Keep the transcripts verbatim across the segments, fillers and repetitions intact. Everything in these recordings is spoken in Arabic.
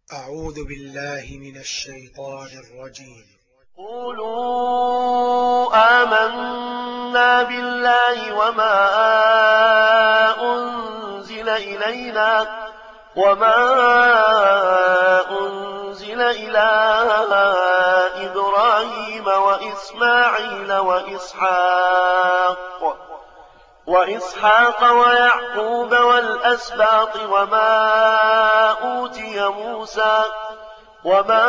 أعوذ بالله من الشيطان الرجيم. قولوا آمنا بالله وما أنزل إلينا وما أنزل إلى إبراهيم وإسماعيل وإسحاق وإسحاق ويعقوب والأسباط وما أوتي موسى وما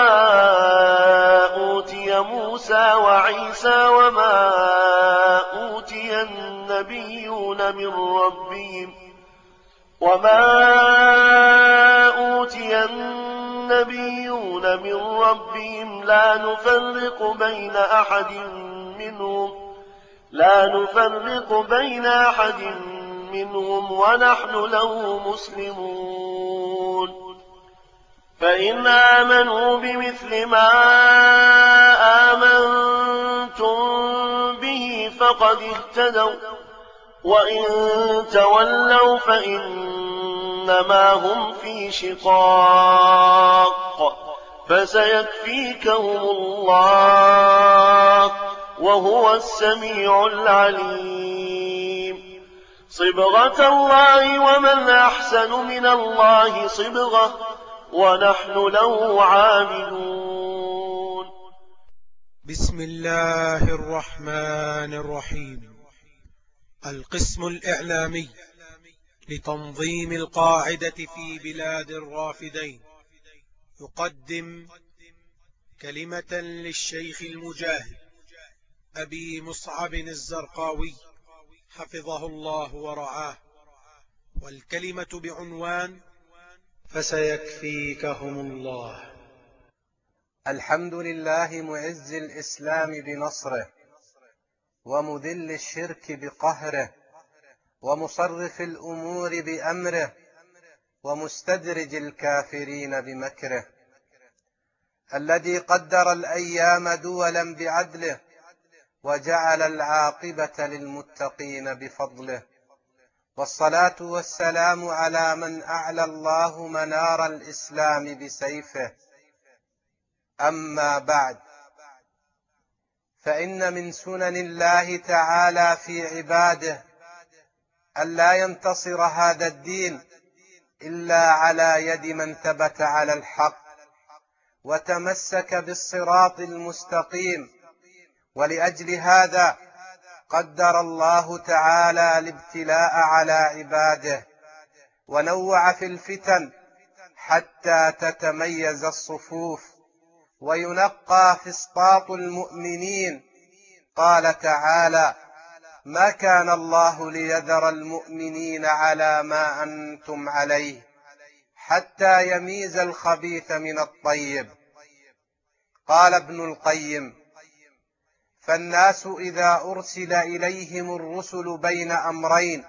أوتي موسى وعيسى وما أوتي النبيون من ربهم وما أوتي النبيون من ربهم لا نفرق بين أحد منهم لا نفرق بين أحد منهم ونحن له مسلمون فإن آمنوا بمثل ما آمنتم به فقد اهتدوا وإن تولوا فإنما هم في شقاق فسيكفيكهم الله وهو السميع العليم صبغة الله ومن أحسن من الله صبغة ونحن له عابدون. بسم الله الرحمن الرحيم. القسم الإعلامي لتنظيم القاعدة في بلاد الرافدين يقدم كلمة للشيخ المجاهد أبي مصعب الزرقاوي حفظه الله ورعاه، والكلمة بعنوان فسيكفيكهم الله. الحمد لله معز الإسلام بنصره ومذل الشرك بقهره ومصرف الأمور بأمره ومستدرج الكافرين بمكره، الذي قدر الأيام دولا بعدله وجعل العاقبة للمتقين بفضله، والصلاة والسلام على من أعلى الله منار الإسلام بسيفه. أما بعد، فإن من سنن الله تعالى في عباده ألا ينتصر هذا الدين إلا على يد من ثبت على الحق وتمسك بالصراط المستقيم، ولأجل هذا قدر الله تعالى الابتلاء على عباده ونوع في الفتن حتى تتميز الصفوف وينقى فسطاط المؤمنين. قال تعالى: ما كان الله ليذر المؤمنين على ما أنتم عليه حتى يميز الخبيث من الطيب. قال ابن القيم: فالناس إذا أرسل إليهم الرسل بين أمرين،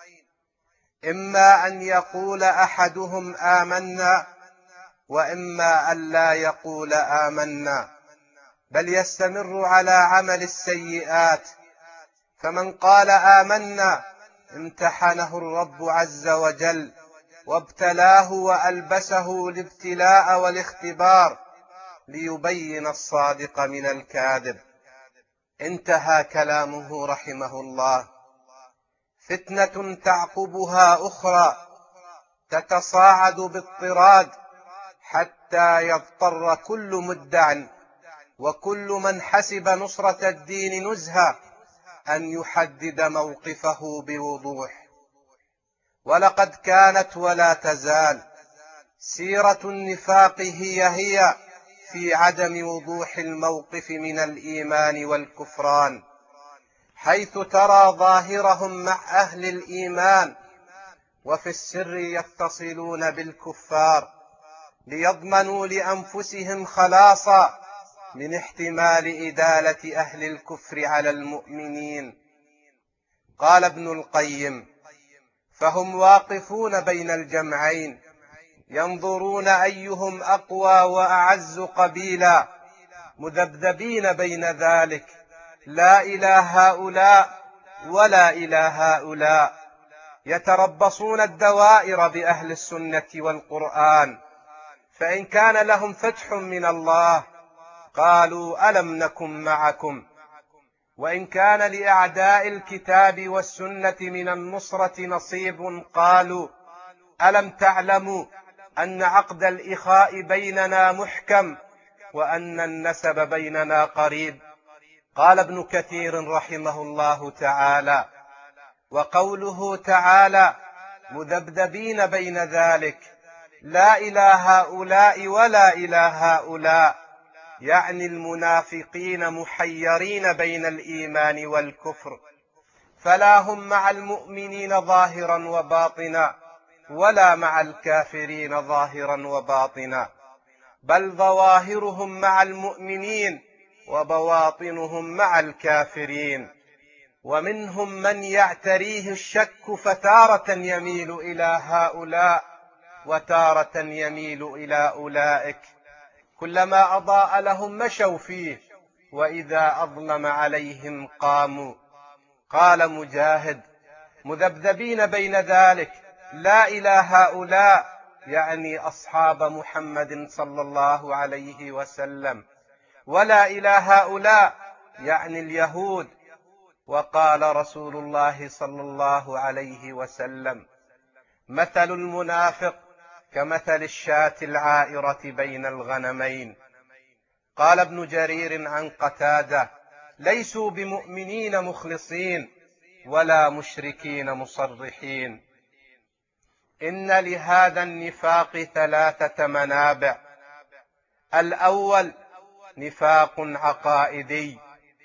إما أن يقول أحدهم آمنا وإما أن لا يقول آمنا، بل يستمر على عمل السيئات. فمن قال آمنا امتحنه الرب عز وجل وابتلاه وألبسه الابتلاء والاختبار ليبين الصادق من الكاذب. انتهى كلامه رحمه الله. فتنة تعقبها أخرى تتصاعد باضطراد حتى يضطر كل مدع وكل من حسب نصرة الدين نزهة أن يحدد موقفه بوضوح. ولقد كانت ولا تزال سيرة النفاق هي هي في عدم وضوح الموقف من الإيمان والكفران، حيث ترى ظاهرهم مع أهل الإيمان وفي السر يتصلون بالكفار ليضمنوا لأنفسهم خلاصا من احتمال إدالة أهل الكفر على المؤمنين. قال ابن القيم: فهم واقفون بين الجمعين ينظرون أيهم أقوى وأعز قبيلا، مذبذبين بين ذلك، لا إلى هؤلاء ولا إلى هؤلاء، يتربصون الدوائر بأهل السنة والقرآن، فإن كان لهم فتح من الله قالوا ألم نكن معكم، وإن كان لأعداء الكتاب والسنة من النصرة نصيب قالوا ألم تعلموا أن عقد الإخاء بيننا محكم وأن النسب بيننا قريب. قال ابن كثير رحمه الله تعالى: وقوله تعالى مذبذبين بين ذلك لا إلى هؤلاء ولا إلى هؤلاء، يعني المنافقين محيرين بين الإيمان والكفر، فلا هم مع المؤمنين ظاهرا وباطنا ولا مع الكافرين ظاهرا وباطنا، بل ظواهرهم مع المؤمنين وبواطنهم مع الكافرين. ومنهم من يعتريه الشك فتارة يميل إلى هؤلاء وتارة يميل إلى أولئك، كلما أضاء لهم مشوا فيه وإذا أظلم عليهم قاموا. قال مجاهد: مذبذبين بين ذلك لا إلى هؤلاء، يعني أصحاب محمد صلى الله عليه وسلم، ولا إلى هؤلاء، يعني اليهود. وقال رسول الله صلى الله عليه وسلم: مثل المنافق كمثل الشاة العائرة بين الغنمين. قال ابن جرير عن قتادة: ليسوا بمؤمنين مخلصين ولا مشركين مصرحين. إن لهذا النفاق ثلاثة منابع: الأول نفاق عقائدي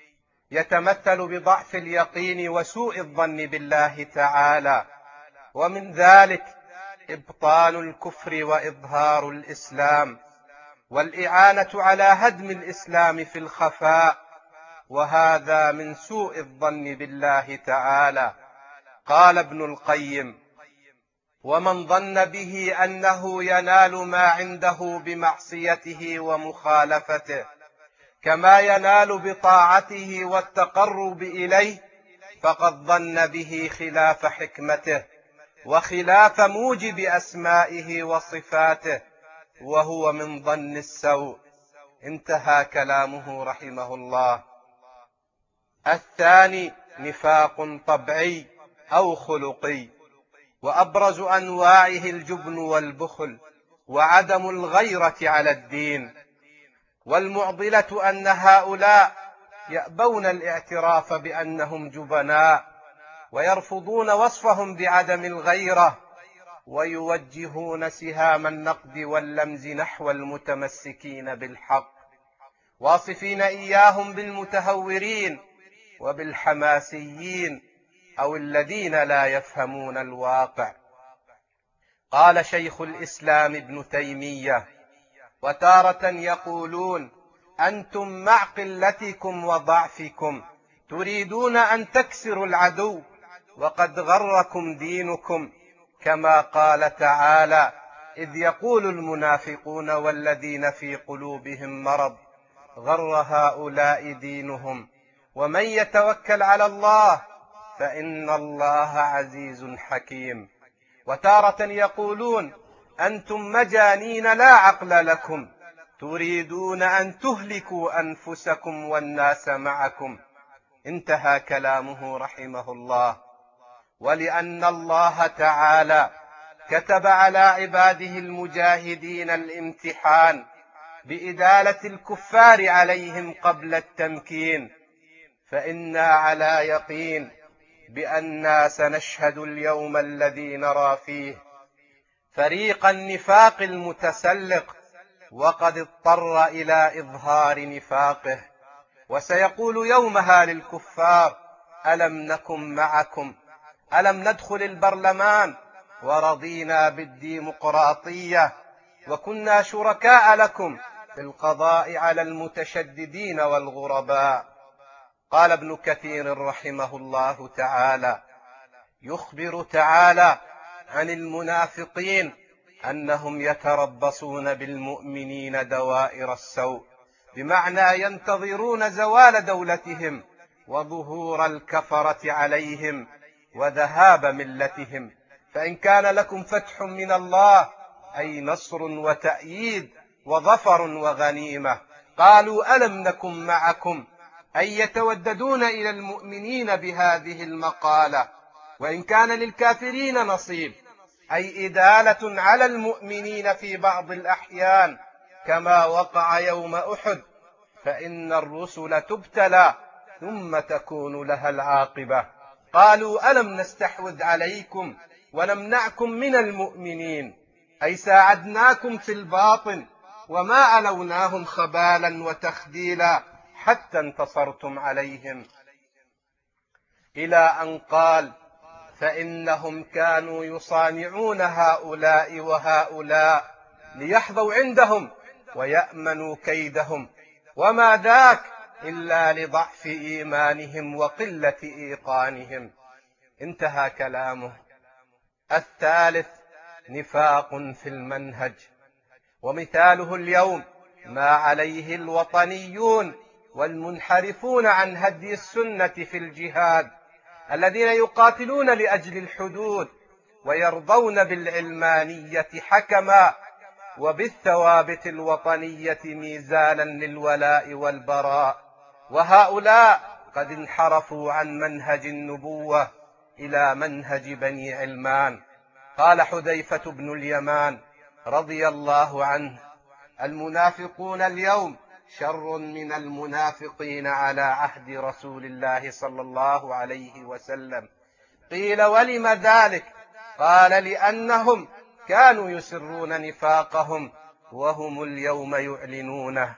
يتمثل بضعف اليقين وسوء الظن بالله تعالى، ومن ذلك إبطال الكفر وإظهار الإسلام، والإعانة على هدم الإسلام في الخفاء، وهذا من سوء الظن بالله تعالى. قال ابن القيم: ومن ظن به أنه ينال ما عنده بمعصيته ومخالفته كما ينال بطاعته والتقرب إليه، فقد ظن به خلاف حكمته وخلاف موجب أسمائه وصفاته، وهو من ظن السوء. انتهى كلامه رحمه الله. الثاني نفاق طبعي أو خلقي، وأبرز أنواعه الجبن والبخل وعدم الغيرة على الدين. والمعضلة أن هؤلاء يأبون الاعتراف بأنهم جبناء، ويرفضون وصفهم بعدم الغيرة، ويوجهون سهام النقد واللمز نحو المتمسكين بالحق، واصفين إياهم بالمتهورين وبالحماسيين أو الذين لا يفهمون الواقع. قال شيخ الإسلام ابن تيمية: وتارة يقولون أنتم مع قلتكم وضعفكم تريدون أن تكسروا العدو وقد غركم دينكم، كما قال تعالى: إذ يقول المنافقون والذين في قلوبهم مرض غر هؤلاء دينهم ومن يتوكل على الله فإن الله عزيز حكيم. وتارة يقولون أنتم مجانين لا عقل لكم تريدون أن تهلكوا أنفسكم والناس معكم. انتهى كلامه رحمه الله. ولأن الله تعالى كتب على عباده المجاهدين الامتحان بإدالة الكفار عليهم قبل التمكين، فإنا على يقين بأننا سنشهد اليوم الذي نرى فيه فريق النفاق المتسلق وقد اضطر إلى إظهار نفاقه، وسيقول يومها للكفار: ألم نكن معكم؟ ألم ندخل البرلمان ورضينا بالديمقراطية وكنا شركاء لكم في القضاء على المتشددين والغرباء؟ قال ابن كثير رحمه الله تعالى: يخبر تعالى عن المنافقين أنهم يتربصون بالمؤمنين دوائر السوء، بمعنى ينتظرون زوال دولتهم وظهور الكفرة عليهم وذهاب ملتهم. فإن كان لكم فتح من الله أي نصر وتأييد وظفر وغنيمة. قالوا ألم نكن معكم، أي يتوددون إلى المؤمنين بهذه المقالة، وإن كان للكافرين نصيب، أي إدالة على المؤمنين في بعض الأحيان كما وقع يوم أحد، فإن الرسل تبتلى ثم تكون لها العاقبة. قالوا ألم نستحوذ عليكم ونمنعكم من المؤمنين، أي ساعدناكم في الباطن وما ألوناهم خبالا وتخذيلا حتى انتصرتم عليهم، إلى أن قال فإنهم كانوا يصانعون هؤلاء وهؤلاء ليحظوا عندهم ويأمنوا كيدهم، وما ذاك إلا لضعف إيمانهم وقلة إيقانهم. انتهى كلامه. الثالث نفاق في المنهج، ومثاله اليوم ما عليه الوطنيون والمنحرفون عن هدي السنة في الجهاد، الذين يقاتلون لأجل الحدود ويرضون بالعلمانية حكما وبالثوابت الوطنية ميزانا للولاء والبراء، وهؤلاء قد انحرفوا عن منهج النبوة إلى منهج بني علمان. قال حذيفة بن اليمان رضي الله عنه: المنافقون اليوم شر من المنافقين على عهد رسول الله صلى الله عليه وسلم. قيل ولم ذلك؟ قال لأنهم كانوا يسرون نفاقهم وهم اليوم يعلنونه.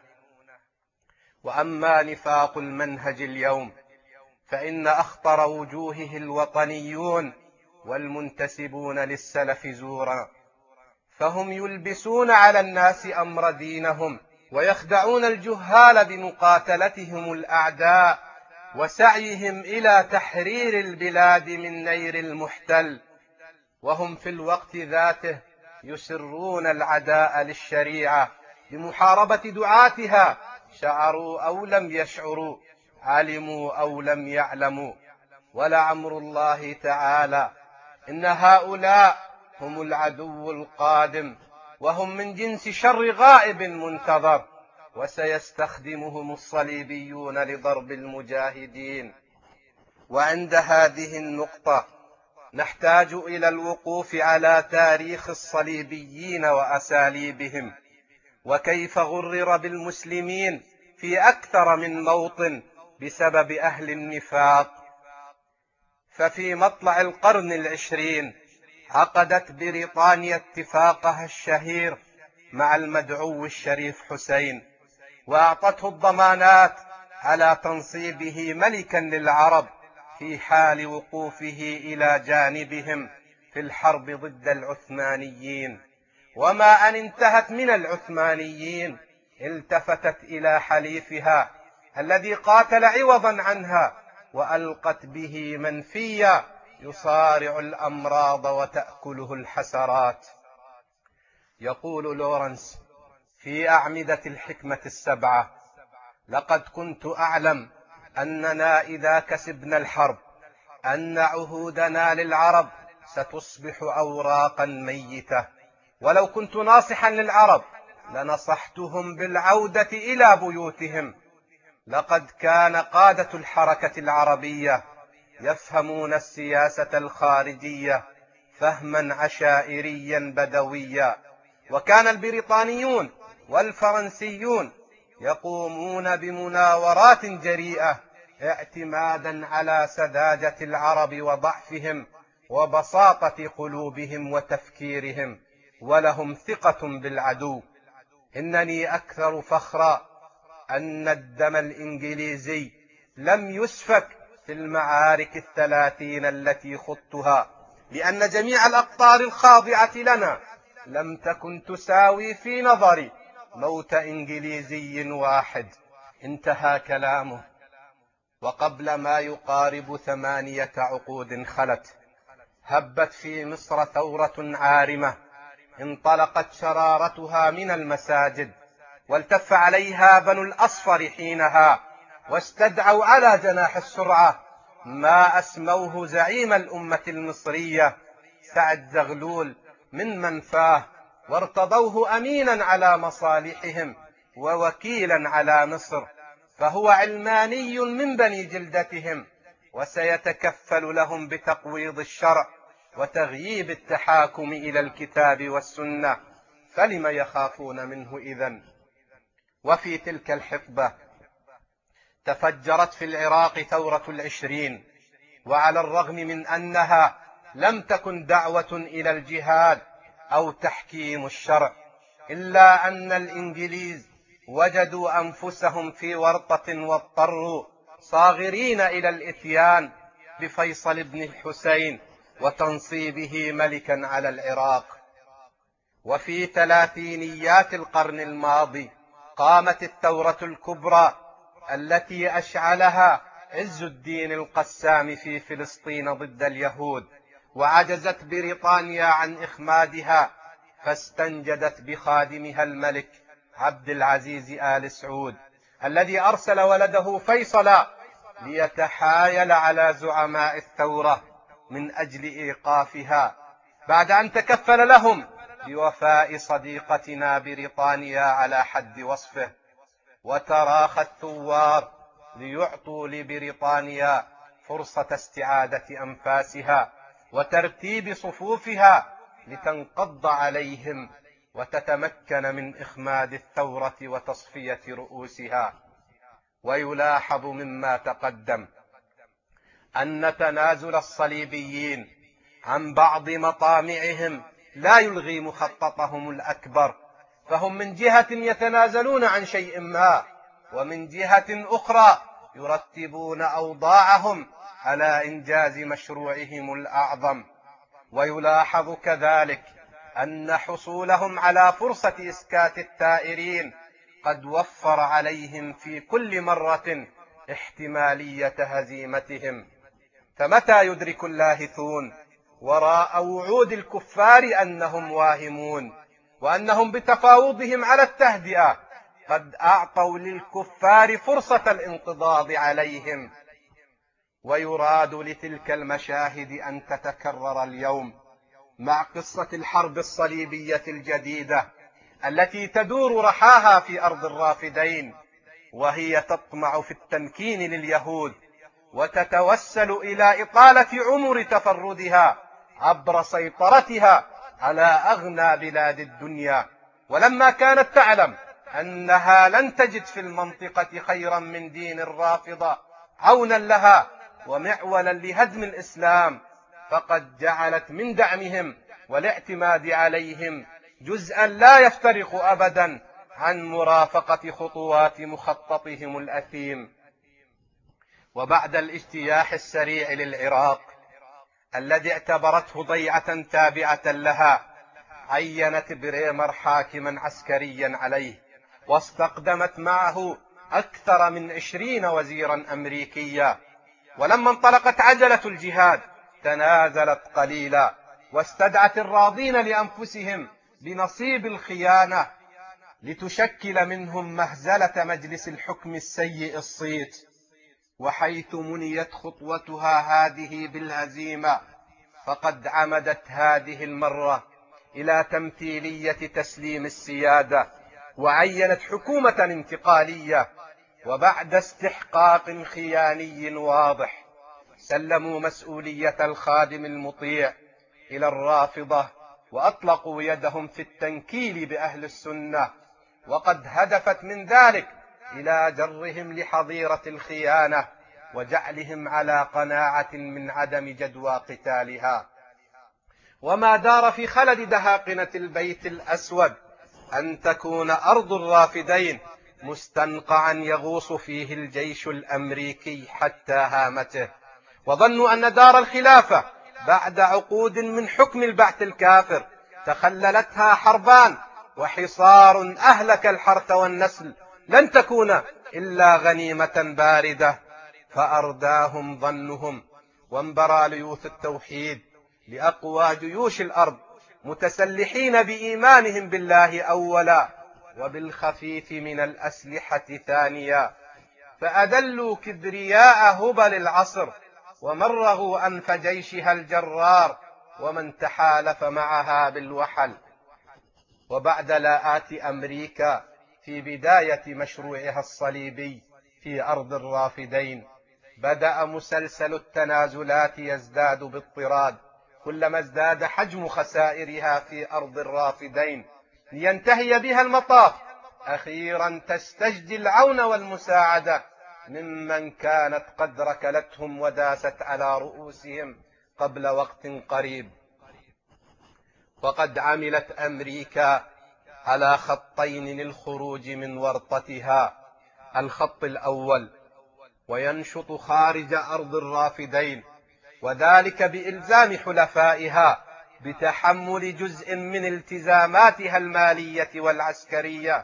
وأما نفاق المنهج اليوم فإن أخطر وجوهه الوطنيون والمنتسبون للسلف زورا، فهم يلبسون على الناس أمر دينهم ويخدعون الجهال بمقاتلتهم الأعداء وسعيهم إلى تحرير البلاد من نير المحتل، وهم في الوقت ذاته يسرون العداء للشريعة بمحاربة دعاتها، شعروا أو لم يشعروا، علموا أو لم يعلموا. ولعمر الله تعالى إن هؤلاء هم العدو القادم، وهم من جنس شر غائب منتظر، وسيستخدمهم الصليبيون لضرب المجاهدين. وعند هذه النقطة نحتاج إلى الوقوف على تاريخ الصليبيين وأساليبهم، وكيف غرر بالمسلمين في أكثر من موطن بسبب أهل النفاق. ففي مطلع القرن العشرين عقدت بريطانيا اتفاقها الشهير مع المدعو الشريف حسين، وأعطته الضمانات على تنصيبه ملكا للعرب في حال وقوفه إلى جانبهم في الحرب ضد العثمانيين. وما أن انتهت من العثمانيين التفتت إلى حليفها الذي قاتل عوضا عنها، وألقت به منفيا يصارع الأمراض وتأكله الحسرات. يقول لورنس في أعمدة الحكمة السبعة: لقد كنت أعلم أننا إذا كسبنا الحرب أن عهودنا للعرب ستصبح أوراقا ميتة، ولو كنت ناصحا للعرب لنصحتهم بالعودة إلى بيوتهم. لقد كان قادة الحركة العربية يفهمون السياسة الخارجية فهما عشائريا بدويا، وكان البريطانيون والفرنسيون يقومون بمناورات جريئة اعتمادا على سذاجة العرب وضعفهم وبساطة قلوبهم وتفكيرهم، ولهم ثقة بالعدو. إنني أكثر فخرا أن الدم الإنجليزي لم يسفك في المعارك الثلاثين التي خضتها، لأن جميع الأقطار الخاضعة لنا لم تكن تساوي في نظري موت إنجليزي واحد. انتهى كلامه. وقبل ما يقارب ثمانية عقود خلت هبت في مصر ثورة عارمة انطلقت شرارتها من المساجد، والتف عليها بنو الأصفر حينها واستدعوا على جناح السرعة ما أسموه زعيم الأمة المصرية سعد زغلول من منفاه، وارتضوه أمينا على مصالحهم ووكيلا على مصر، فهو علماني من بني جلدتهم، وسيتكفل لهم بتقويض الشرع وتغييب التحاكم إلى الكتاب والسنة، فلم يخافون منه إذن؟ وفي تلك الحقبة تفجرت في العراق ثورة العشرين، وعلى الرغم من أنها لم تكن دعوة إلى الجهاد أو تحكيم الشرع، إلا أن الإنجليز وجدوا أنفسهم في ورطة واضطروا صاغرين إلى الإتيان بفيصل بن الحسين وتنصيبه ملكا على العراق. وفي ثلاثينيات القرن الماضي قامت الثورة الكبرى التي أشعلها عز الدين القسام في فلسطين ضد اليهود، وعجزت بريطانيا عن إخمادها، فاستنجدت بخادمها الملك عبد العزيز آل سعود الذي أرسل ولده فيصلا ليتحايل على زعماء الثورة من أجل إيقافها، بعد أن تكفل لهم بوفاء صديقتنا بريطانيا على حد وصفه. وتراخى الثوار ليعطوا لبريطانيا فرصة استعادة أنفاسها وترتيب صفوفها لتنقض عليهم وتتمكن من إخماد الثورة وتصفية رؤوسها. ويلاحظ مما تقدم أن تنازل الصليبيين عن بعض مطامعهم لا يلغي مخططهم الأكبر، فهم من جهة يتنازلون عن شيء ما، ومن جهة أخرى يرتبون أوضاعهم على إنجاز مشروعهم الأعظم. ويلاحظ كذلك أن حصولهم على فرصة إسكات الثائرين قد وفر عليهم في كل مرة احتمالية هزيمتهم. فمتى يدرك اللاهثون وراء وعود الكفار أنهم واهمون، وأنهم بتفاوضهم على التهدئة قد أعطوا للكفار فرصة الانقضاض عليهم. ويراد لتلك المشاهد أن تتكرر اليوم مع قصة الحرب الصليبية الجديدة التي تدور رحاها في أرض الرافدين، وهي تطمع في التمكين لليهود وتتوسل إلى إطالة عمر تفردها عبر سيطرتها على أغنى بلاد الدنيا. ولما كانت تعلم أنها لن تجد في المنطقة خيرا من دين الرافضة عونا لها ومعولا لهدم الإسلام، فقد جعلت من دعمهم والاعتماد عليهم جزءا لا يفترق أبدا عن مرافقة خطوات مخططهم الأثيم. وبعد الاجتياح السريع للعراق الذي اعتبرته ضيعة تابعة لها، عينت بريمر حاكما عسكريا عليه، واستقدمت معه أكثر من عشرين وزيرا أمريكيا. ولما انطلقت عجلة الجهاد تنازلت قليلا، واستدعت الراضين لأنفسهم بنصيب الخيانة لتشكل منهم مهزلة مجلس الحكم السيء الصيت. وحيث منيت خطوتها هذه بالهزيمة، فقد عمدت هذه المرة إلى تمثيلية تسليم السيادة، وعينت حكومة انتقالية. وبعد استحقاق خياني واضح سلموا مسؤولية الخادم المطيع إلى الرافضة، وأطلقوا يدهم في التنكيل بأهل السنة، وقد هدفت من ذلك إلى جرهم لحظيرة الخيانة وجعلهم على قناعة من عدم جدوى قتالها. وما دار في خلد دهاقنة البيت الأسود أن تكون أرض الرافدين مستنقعا يغوص فيه الجيش الأمريكي حتى هامته، وظنوا أن دار الخلافة بعد عقود من حكم البعث الكافر تخللتها حربان وحصار أهلك الحرث والنسل لن تكون إلا غنيمة باردة. فأرداهم ظنهم، وانبرى ليوث التوحيد لأقوى جيوش الأرض متسلحين بإيمانهم بالله أولا وبالخفيف من الأسلحة ثانيا، فأذلوا كبرياء هبل العصر ومرغوا أنف جيشها الجرار ومن تحالف معها بالوحل. وبعد لاءات أمريكا في بداية مشروعها الصليبي في أرض الرافدين، بدأ مسلسل التنازلات يزداد باضطراد كلما ازداد حجم خسائرها في أرض الرافدين، لينتهي بها المطاف أخيرا تستجدي العون والمساعدة ممن كانت قد ركلتهم وداست على رؤوسهم قبل وقت قريب. وقد عملت أمريكا على خطين للخروج من ورطتها: الخط الأول، وينشط خارج أرض الرافدين، وذلك بإلزام حلفائها بتحمل جزء من التزاماتها المالية والعسكرية،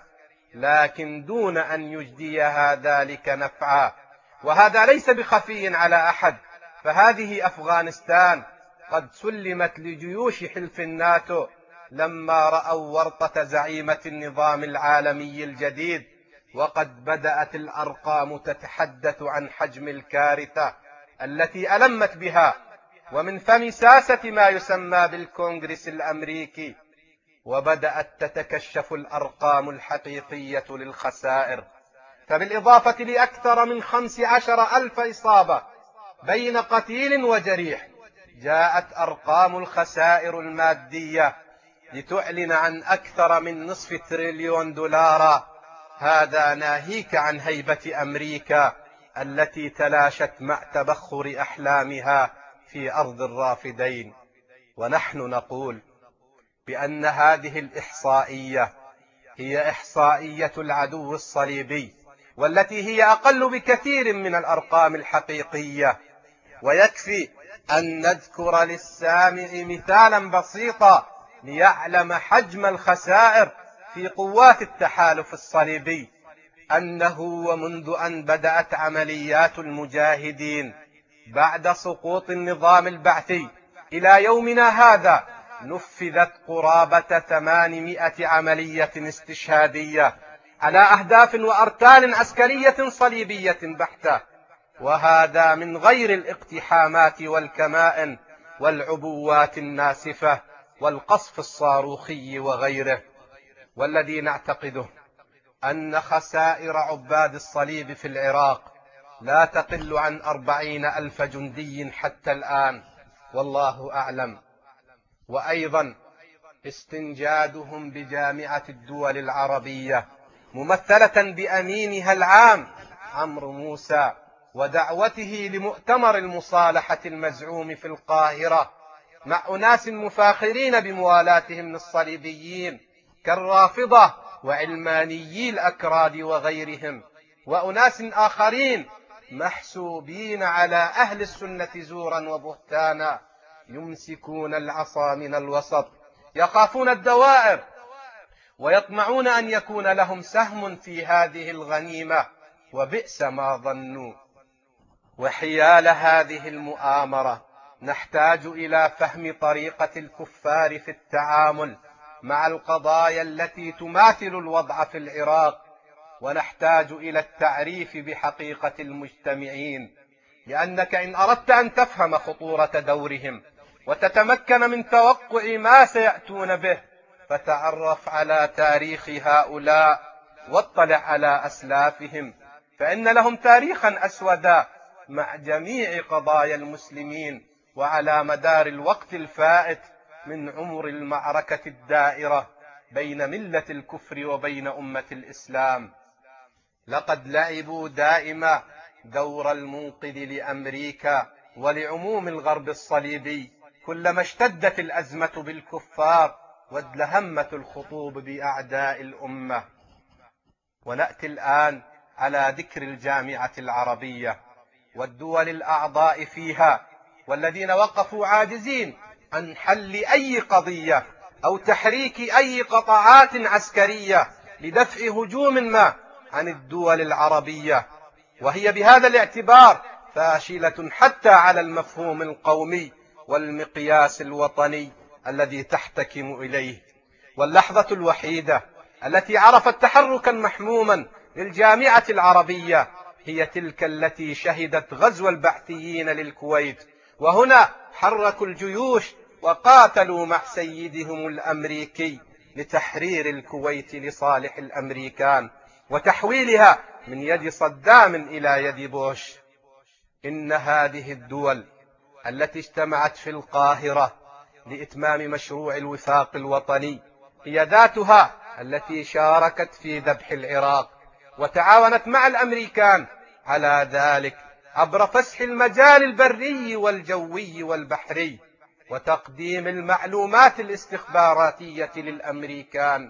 لكن دون أن يجديها ذلك نفعا. وهذا ليس بخفي على أحد، فهذه أفغانستان قد سلمت لجيوش حلف الناتو لما رأوا ورطة زعيمة النظام العالمي الجديد، وقد بدأت الأرقام تتحدث عن حجم الكارثة التي ألمت بها، ومن فم ساسة ما يسمى بالكونغرس الأمريكي، وبدأت تتكشف الأرقام الحقيقية للخسائر. فبالإضافة لأكثر من خمس عشر ألف إصابة بين قتيل وجريح، جاءت أرقام الخسائر المادية لتعلن عن أكثر من نصف تريليون دولار. هذا ناهيك عن هيبة أمريكا التي تلاشت مع تبخر أحلامها في أرض الرافدين. ونحن نقول بأن هذه الإحصائية هي إحصائية العدو الصليبي، والتي هي أقل بكثير من الأرقام الحقيقية. ويكفي أن نذكر للسامع مثالا بسيطا ليعلم حجم الخسائر في قوات التحالف الصليبي، أنه ومنذ أن بدأت عمليات المجاهدين بعد سقوط النظام البعثي إلى يومنا هذا نفذت قرابة ثمانمائة عملية استشهادية على أهداف وأرتال عسكرية صليبية بحتة، وهذا من غير الاقتحامات والكمائن والعبوات الناسفة والقصف الصاروخي وغيره. والذي نعتقده أن خسائر عباد الصليب في العراق لا تقل عن أربعين ألف جندي حتى الآن، والله أعلم. وأيضا استنجادهم بجامعة الدول العربية ممثلة بأمينها العام عمرو موسى، ودعوته لمؤتمر المصالحة المزعوم في القاهرة مع أناس مفاخرين بموالاتهم للصليبيين كالرافضة وعلمانيي الأكراد وغيرهم، وأناس آخرين محسوبين على أهل السنة زورا وبهتانا يمسكون العصا من الوسط، يخافون الدوائر ويطمعون أن يكون لهم سهم في هذه الغنيمة، وبئس ما ظنوا. وحيال هذه المؤامرة نحتاج إلى فهم طريقة الكفار في التعامل مع القضايا التي تماثل الوضع في العراق، ونحتاج إلى التعريف بحقيقة المجتمعين، لأنك إن أردت أن تفهم خطورة دورهم وتتمكن من توقع ما سيأتون به فتعرف على تاريخ هؤلاء واطلع على أسلافهم، فإن لهم تاريخا أسودا مع جميع قضايا المسلمين وعلى مدار الوقت الفائت من عمر المعركة الدائرة بين ملة الكفر وبين أمة الإسلام. لقد لعبوا دائما دور المنقذ لأمريكا ولعموم الغرب الصليبي كلما اشتدت الأزمة بالكفار وازدهمت الخطوب بأعداء الأمة. ونأتي الآن على ذكر الجامعة العربية والدول الأعضاء فيها، والذين وقفوا عاجزين عن حل أي قضية أو تحريك أي قطاعات عسكرية لدفع هجوم ما عن الدول العربية، وهي بهذا الاعتبار فاشلة حتى على المفهوم القومي والمقياس الوطني الذي تحتكم إليه. واللحظة الوحيدة التي عرفت تحركا محموما للجامعة العربية هي تلك التي شهدت غزو البعثيين للكويت، وهنا حركوا الجيوش وقاتلوا مع سيدهم الأمريكي لتحرير الكويت لصالح الأمريكان وتحويلها من يد صدام إلى يد بوش. إن هذه الدول التي اجتمعت في القاهرة لإتمام مشروع الوفاق الوطني هي ذاتها التي شاركت في ذبح العراق وتعاونت مع الأمريكان على ذلك عبر فسح المجال البري والجوي والبحري وتقديم المعلومات الاستخباراتية للأمريكان.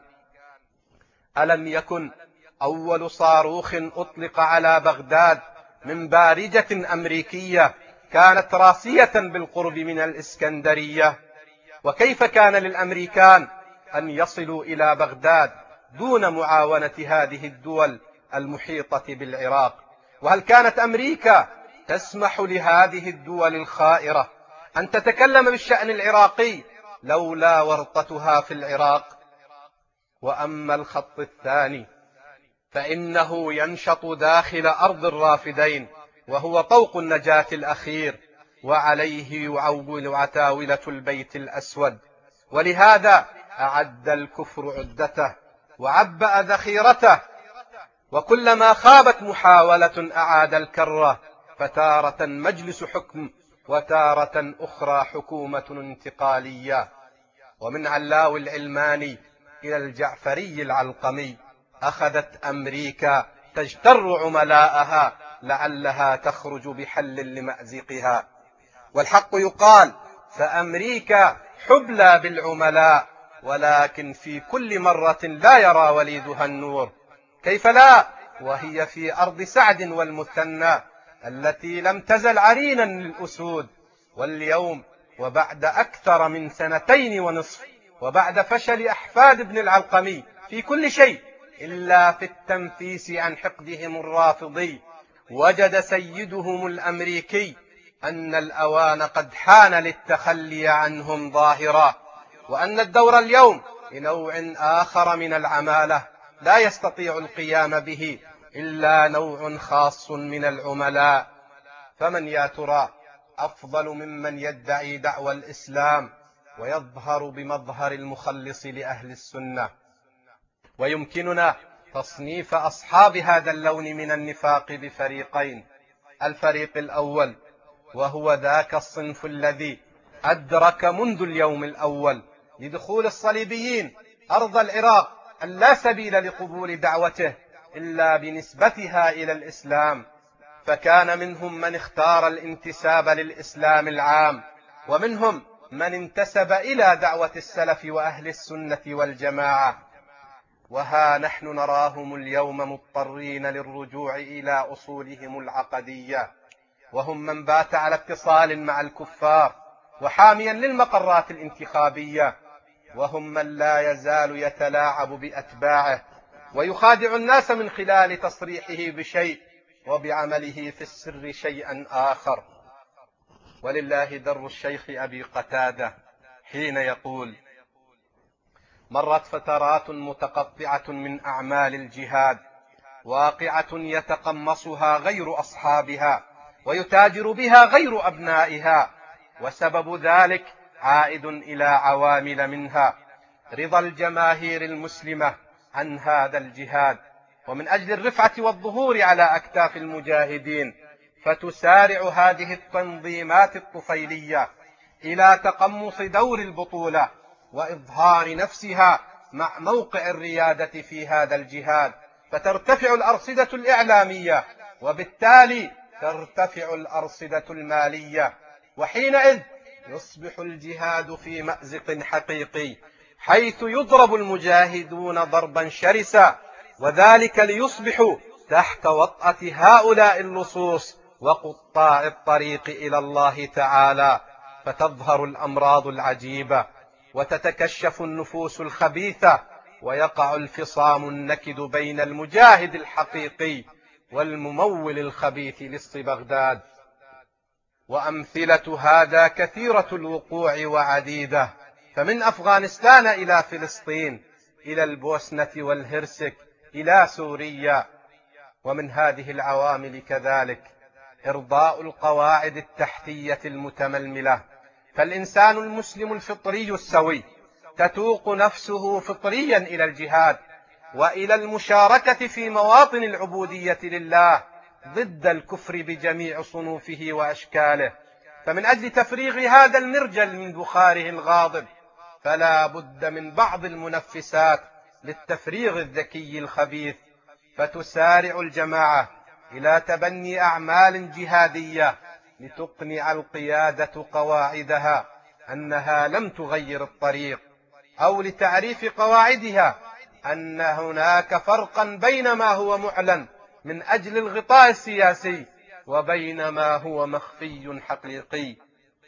ألم يكن أول صاروخ أطلق على بغداد من بارجة أمريكية كانت راسية بالقرب من الإسكندرية؟ وكيف كان للأمريكان أن يصلوا إلى بغداد دون معاونة هذه الدول المحيطة بالعراق؟ وهل كانت أمريكا تسمح لهذه الدول الخائرة أن تتكلم بالشأن العراقي لولا ورطتها في العراق؟ وأما الخط الثاني فإنه ينشط داخل أرض الرافدين وهو طوق النجاة الأخير، وعليه يعول عتاولة البيت الأسود. ولهذا أعد الكفر عدته وعبأ ذخيرته، وكلما خابت محاولة أعاد الكرة، فتارة مجلس حكم وتارة أخرى حكومة انتقالية. ومن علاو العلماني إلى الجعفري العلقمي أخذت أمريكا تجتر عملاءها لعلها تخرج بحل لمأزقها. والحق يقال فأمريكا حبلى بالعملاء، ولكن في كل مرة لا يرى وليدها النور. كيف لا وهي في أرض سعد والمثنى التي لم تزل عرينا للأسود، واليوم وبعد أكثر من سنتين ونصف وبعد فشل أحفاد ابن العلقمي في كل شيء إلا في التنفيس عن حقدهم الرافضي، وجد سيدهم الأمريكي أن الأوان قد حان للتخلي عنهم ظاهرا، وأن الدور اليوم لنوع آخر من العمالة لا يستطيع القيام به إلا نوع خاص من العملاء. فمن يا ترى أفضل ممن يدعي دعوى الإسلام ويظهر بمظهر المخلص لأهل السنة؟ ويمكننا تصنيف أصحاب هذا اللون من النفاق بفريقين: الفريق الأول وهو ذاك الصنف الذي أدرك منذ اليوم الأول لدخول الصليبيين أرض العراق أن لا سبيل لقبول دعوته إلا بنسبتها إلى الإسلام، فكان منهم من اختار الانتساب للإسلام العام، ومنهم من انتسب إلى دعوة السلف وأهل السنة والجماعة. وها نحن نراهم اليوم مضطرين للرجوع إلى أصولهم العقدية، وهم من بات على اتصال مع الكفار وحاميا للمقرات الانتخابية، وهم من لا يزال يتلاعب بأتباعه ويخادع الناس من خلال تصريحه بشيء وبعمله في السر شيئا آخر. ولله در الشيخ أبي قتادة حين يقول: مرت فترات متقطعة من أعمال الجهاد واقعة يتقمصها غير أصحابها ويتاجر بها غير أبنائها، وسبب ذلك عائد إلى عوامل، منها رضا الجماهير المسلمة عن هذا الجهاد، ومن أجل الرفعة والظهور على أكتاف المجاهدين فتسارع هذه التنظيمات الطفيلية إلى تقمص دور البطولة وإظهار نفسها مع موقع الريادة في هذا الجهاد، فترتفع الأرصدة الإعلامية وبالتالي ترتفع الأرصدة المالية، وحينئذ يصبح الجهاد في مأزق حقيقي، حيث يضرب المجاهدون ضربا شرسا، وذلك ليصبحوا تحت وطأة هؤلاء اللصوص وقطاع الطريق إلى الله تعالى، فتظهر الأمراض العجيبة وتتكشف النفوس الخبيثة، ويقع الفصام النكد بين المجاهد الحقيقي والممول الخبيث لص بغداد. وأمثلة هذا كثيرة الوقوع وعديدة، فمن أفغانستان إلى فلسطين إلى البوسنة والهرسك إلى سوريا. ومن هذه العوامل كذلك إرضاء القواعد التحتية المتململة، فالإنسان المسلم الفطري السوي تتوق نفسه فطريا إلى الجهاد وإلى المشاركة في مواطن العبودية لله ضد الكفر بجميع صنوفه وأشكاله. فمن أجل تفريغ هذا المرجل من بخاره الغاضب فلا بد من بعض المنفسات للتفريغ الذكي الخبيث، فتسارع الجماعة إلى تبني أعمال جهادية لتقنع القيادة قواعدها أنها لم تغير الطريق، أو لتعريف قواعدها أن هناك فرقا بين ما هو معلن من أجل الغطاء السياسي وبين ما هو مخفي حقيقي.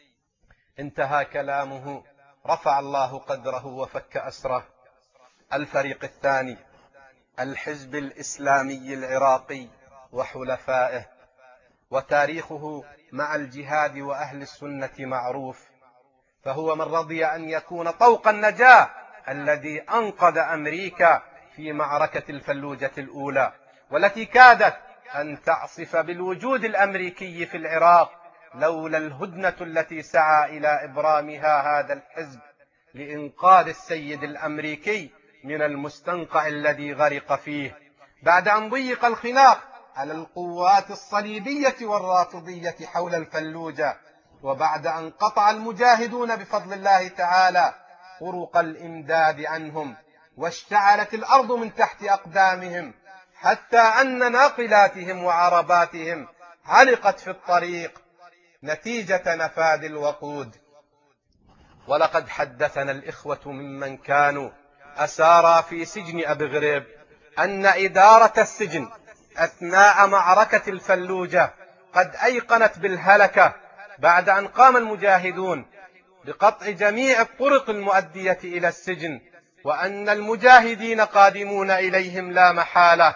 انتهى كلامه، رفع الله قدره وفك أسره. الفريق الثاني الحزب الإسلامي العراقي وحلفائه، وتاريخه مع الجهاد وأهل السنة معروف، فهو من رضي أن يكون طوق النجاة الذي أنقذ أمريكا في معركة الفلوجة الأولى، والتي كادت أن تعصف بالوجود الأمريكي في العراق لولا الهدنة التي سعى إلى إبرامها هذا الحزب لإنقاذ السيد الأمريكي من المستنقع الذي غرق فيه، بعد أن ضيق الخناق على القوات الصليبية والرافضية حول الفلوجة، وبعد أن قطع المجاهدون بفضل الله تعالى طرق الإمداد عنهم، واشتعلت الأرض من تحت أقدامهم، حتى أن ناقلاتهم وعرباتهم علقت في الطريق نتيجة نفاذ الوقود. ولقد حدثنا الإخوة ممن كانوا أسارى في سجن أبي غريب أن إدارة السجن أثناء معركة الفلوجة قد أيقنت بالهلكة بعد أن قام المجاهدون بقطع جميع الطرق المؤدية إلى السجن، وأن المجاهدين قادمون إليهم لا محالة.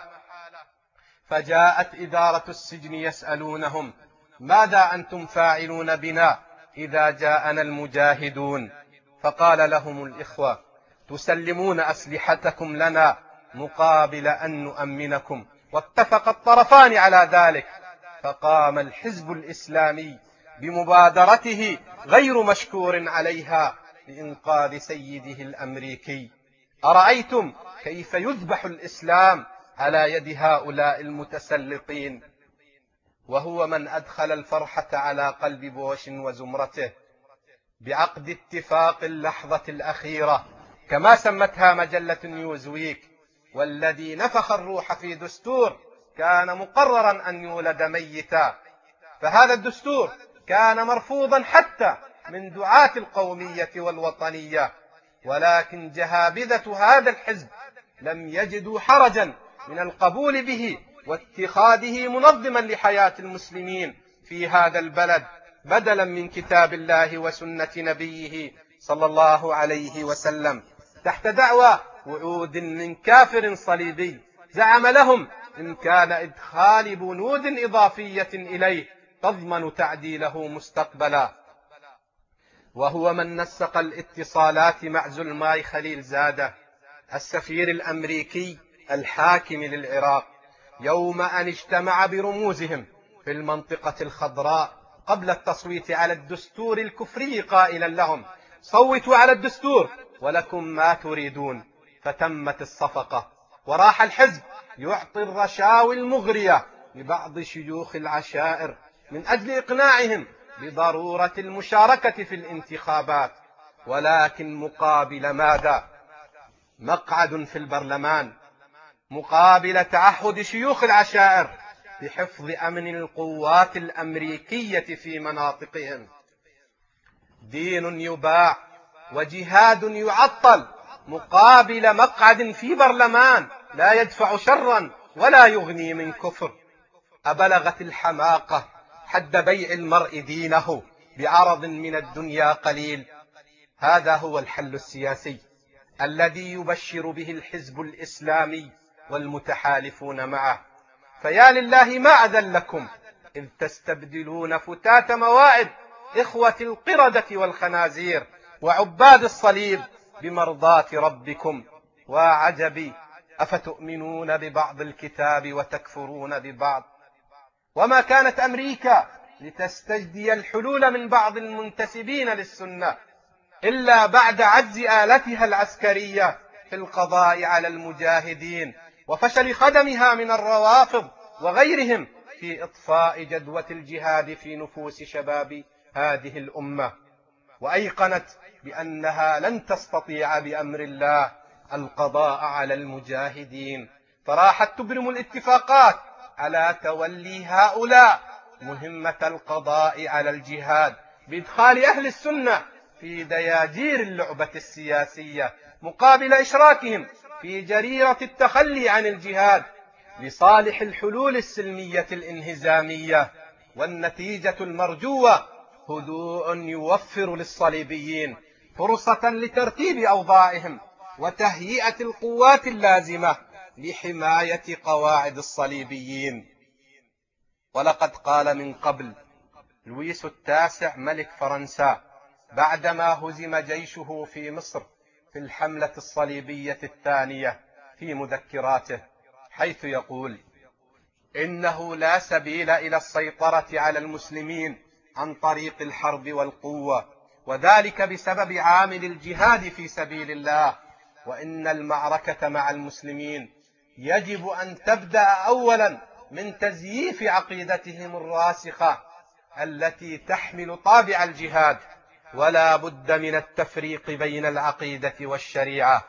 فجاءت إدارة السجن يسألونهم: ماذا أنتم فاعلون بنا إذا جاءنا المجاهدون؟ فقال لهم الإخوة: تسلمون أسلحتكم لنا مقابل أن نؤمنكم. واتفق الطرفان على ذلك، فقام الحزب الإسلامي بمبادرته غير مشكور عليها لإنقاذ سيده الأمريكي. أرأيتم كيف يذبح الإسلام على يد هؤلاء المتسلطين؟ وهو من أدخل الفرحة على قلب بوش وزمرته بعقد اتفاق اللحظة الأخيرة كما سمتها مجلة نيوزويك، والذي نفخ الروح في دستور كان مقررا أن يولد ميتا. فهذا الدستور كان مرفوضا حتى من دعاة القومية والوطنية، ولكن جهابذة هذا الحزب لم يجدوا حرجا من القبول به واتخاذه منظما لحياة المسلمين في هذا البلد بدلا من كتاب الله وسنة نبيه صلى الله عليه وسلم، تحت دعوى وعود من كافر صليبي زعم لهم إمكان إدخال بنود إضافية إليه تضمن تعديله مستقبلا. وهو من نسق الاتصالات مع زلماي خليل زادة السفير الأمريكي الحاكم للعراق يوم أن اجتمع برموزهم في المنطقة الخضراء قبل التصويت على الدستور الكفري قائلا لهم: صوتوا على الدستور ولكم ما تريدون. فتمت الصفقة، وراح الحزب يعطي الرشاوي المغرية لبعض شيوخ العشائر من أجل إقناعهم بضرورة المشاركة في الانتخابات، ولكن مقابل ماذا؟ مقعد في البرلمان، مقابل تعهد شيوخ العشائر بحفظ أمن القوات الأمريكية في مناطقهم. دين يباع وجهاد يعطل مقابل مقعد في برلمان لا يدفع شرا ولا يغني من كفر. أبلغت الحماقة حد بيع المرء دينه بعرض من الدنيا قليل؟ هذا هو الحل السياسي الذي يبشر به الحزب الإسلامي والمتحالفون معه. فيا لله ما أذلكم إذ تستبدلون فتات موائد إخوة القردة والخنازير وعباد الصليب بمرضاة ربكم. وعجبي، أفتؤمنون ببعض الكتاب وتكفرون ببعض؟ وما كانت أمريكا لتستجدي الحلول من بعض المنتسبين للسنة إلا بعد عجز آلتها العسكرية في القضاء على المجاهدين، وفشل خدمها من الروافض وغيرهم في إطفاء جدوى الجهاد في نفوس شباب هذه الأمة، وأيقنت بأنها لن تستطيع بأمر الله القضاء على المجاهدين، فراحت تبرم الاتفاقات على تولي هؤلاء مهمة القضاء على الجهاد بإدخال أهل السنة في دياجير اللعبة السياسية مقابل إشراكهم في جريرة التخلي عن الجهاد لصالح الحلول السلمية الانهزامية. والنتيجة المرجوة هدوء يوفر للصليبيين فرصة لترتيب أوضاعهم وتهيئة القوات اللازمة لحماية قواعد الصليبيين. ولقد قال من قبل لويس التاسع ملك فرنسا بعدما هزم جيشه في مصر في الحملة الصليبية الثانية في مذكراته، حيث يقول: إنه لا سبيل إلى السيطرة على المسلمين عن طريق الحرب والقوة، وذلك بسبب عامل الجهاد في سبيل الله، وإن المعركة مع المسلمين يجب أن تبدأ أولا من تزييف عقيدتهم الراسخة التي تحمل طابع الجهاد، ولا بد من التفريق بين العقيدة والشريعة.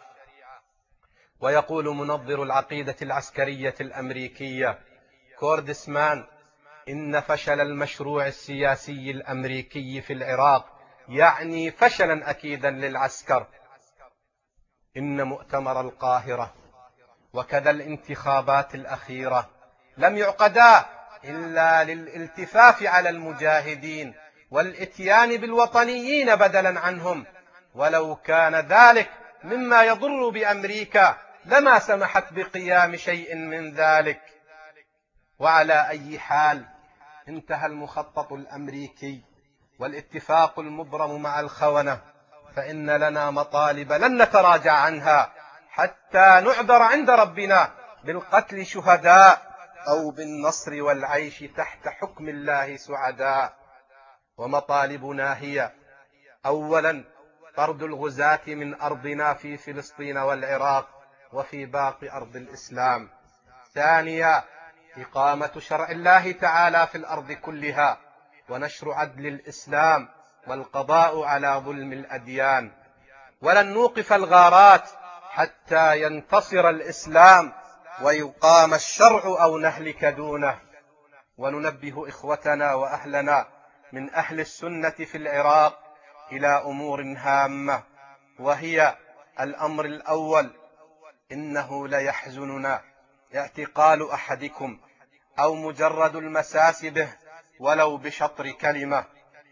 ويقول منظر العقيدة العسكرية الأمريكية كوردسمان: إن فشل المشروع السياسي الأمريكي في العراق يعني فشلا أكيدا للعسكر. إن مؤتمر القاهرة وكذا الانتخابات الأخيرة لم يعقدا إلا للالتفاف على المجاهدين والإتيان بالوطنيين بدلا عنهم، ولو كان ذلك مما يضر بأمريكا لما سمحت بقيام شيء من ذلك. وعلى أي حال انتهى المخطط الأمريكي والاتفاق المبرم مع الخونة، فإن لنا مطالب لن نتراجع عنها حتى نعذر عند ربنا بالقتل شهداء أو بالنصر والعيش تحت حكم الله سعداء. ومطالبنا هي: أولا طرد الغزاة من أرضنا في فلسطين والعراق وفي باقي أرض الإسلام. ثانيا إقامة شرع الله تعالى في الأرض كلها ونشر عدل الإسلام والقضاء على ظلم الأديان. ولن نوقف الغارات حتى ينتصر الإسلام ويقام الشرع أو نهلك دونه. وننبه إخوتنا وأهلنا من أهل السنة في العراق إلى أمور هامة، وهي: الأمر الأول، إنه ليحزننا اعتقال أحدكم أو مجرد المساس به ولو بشطر كلمة،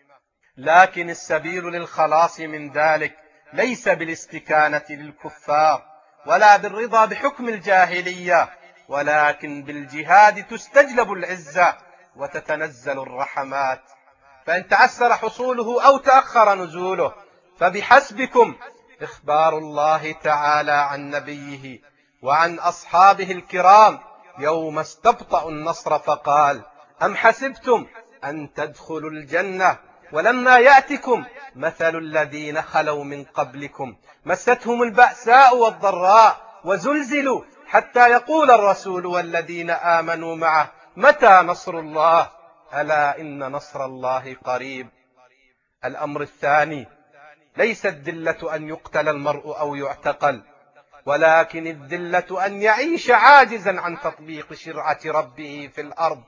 لكن السبيل للخلاص من ذلك ليس بالاستكانة للكفار ولا بالرضا بحكم الجاهلية، ولكن بالجهاد تستجلب العزة وتتنزل الرحمات. فإن تعسر حصوله أو تأخر نزوله فبحسبكم إخبار الله تعالى عن نبيه وعن أصحابه الكرام يوم استبطأوا النصر فقال: أم حسبتم أن تدخلوا الجنة ولما يأتكم مثل الذين خلوا من قبلكم مستهم البأساء والضراء وزلزلوا حتى يقول الرسول والذين آمنوا معه متى نصر الله ألا إن نصر الله قريب. الأمر الثاني، ليس الذلة أن يقتل المرء أو يعتقل، ولكن الذلة أن يعيش عاجزا عن تطبيق شرعة ربه في الأرض.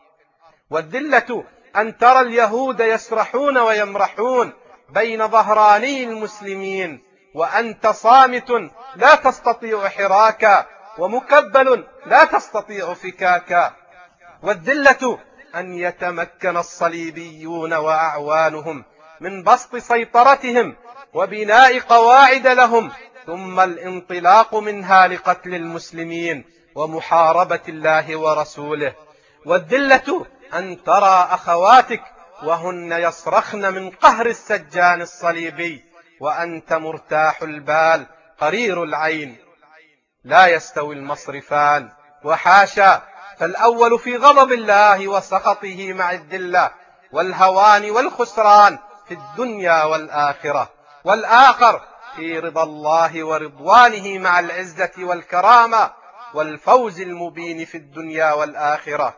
والذلة أن ترى اليهود يسرحون ويمرحون بين ظهراني المسلمين وأنت صامت لا تستطيع حراكا ومكبل لا تستطيع فكاكا. والذلة أن يتمكن الصليبيون وأعوانهم من بسط سيطرتهم وبناء قواعد لهم، ثم الانطلاق منها لقتل المسلمين ومحاربة الله ورسوله. والذلة أن ترى أخواتك وهن يصرخن من قهر السجان الصليبي وأنت مرتاح البال قرير العين. لا يستوي المصرفان، وحاشا، فالأول في غضب الله وسخطه مع الذلة والهوان والخسران في الدنيا والآخرة، والآخر في رضا الله ورضوانه مع العزة والكرامة والفوز المبين في الدنيا والآخرة.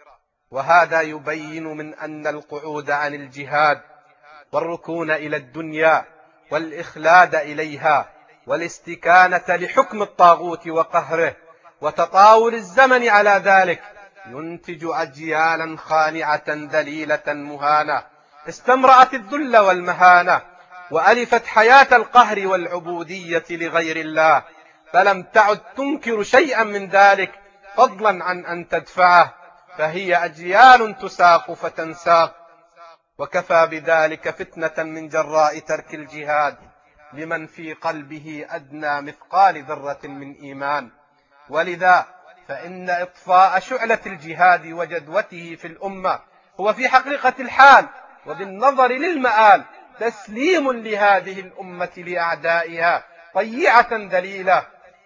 وهذا يبين من أن القعود عن الجهاد والركون إلى الدنيا والإخلاد إليها والاستكانة لحكم الطاغوت وقهره وتطاول الزمن على ذلك ينتج أجيالا خانعة ذليلة مهانة استمرأت الذل والمهانة وألفت حياة القهر والعبودية لغير الله، فلم تعد تنكر شيئا من ذلك فضلا عن أن تدفعه، فهي أجيال تساق فتنساق. وكفى بذلك فتنة من جراء ترك الجهاد لمن في قلبه أدنى مثقال ذرة من إيمان. ولذا فإن إطفاء شعلة الجهاد وجدوته في الأمة هو في حقيقة الحال وبالنظر للمآل تسليم لهذه الأمة لأعدائها طيعة ذليلة.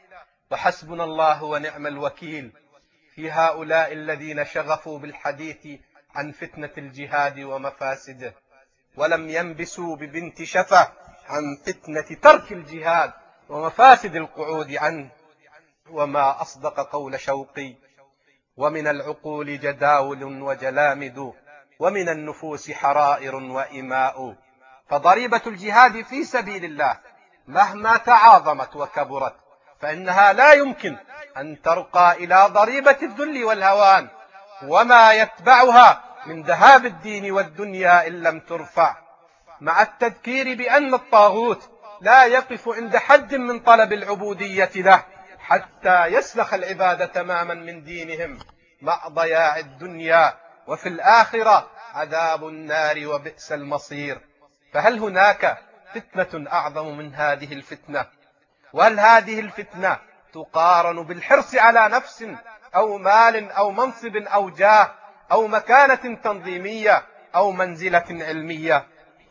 وحسبنا الله ونعم الوكيل في هؤلاء الذين شغفوا بالحديث عن فتنة الجهاد ومفاسده ولم ينبسوا ببنت شفة عن فتنة ترك الجهاد ومفاسد القعود عنه. وما أصدق قول شوقي: ومن العقول جداول وجلامد ومن النفوس حرائر وإماء. فضريبة الجهاد في سبيل الله مهما تعاظمت وكبرت فإنها لا يمكن أن ترقى إلى ضريبة الذل والهوان وما يتبعها من ذهاب الدين والدنيا إن لم ترفع، مع التذكير بأن الطاغوت لا يقف عند حد من طلب العبودية له حتى يسلخ العباد تماما من دينهم مع ضياع الدنيا، وفي الآخرة عذاب النار وبئس المصير. فهل هناك فتنة أعظم من هذه الفتنة؟ وهل هذه الفتنة تقارن بالحرص على نفس أو مال أو منصب أو جاه أو مكانة تنظيمية أو منزلة علمية؟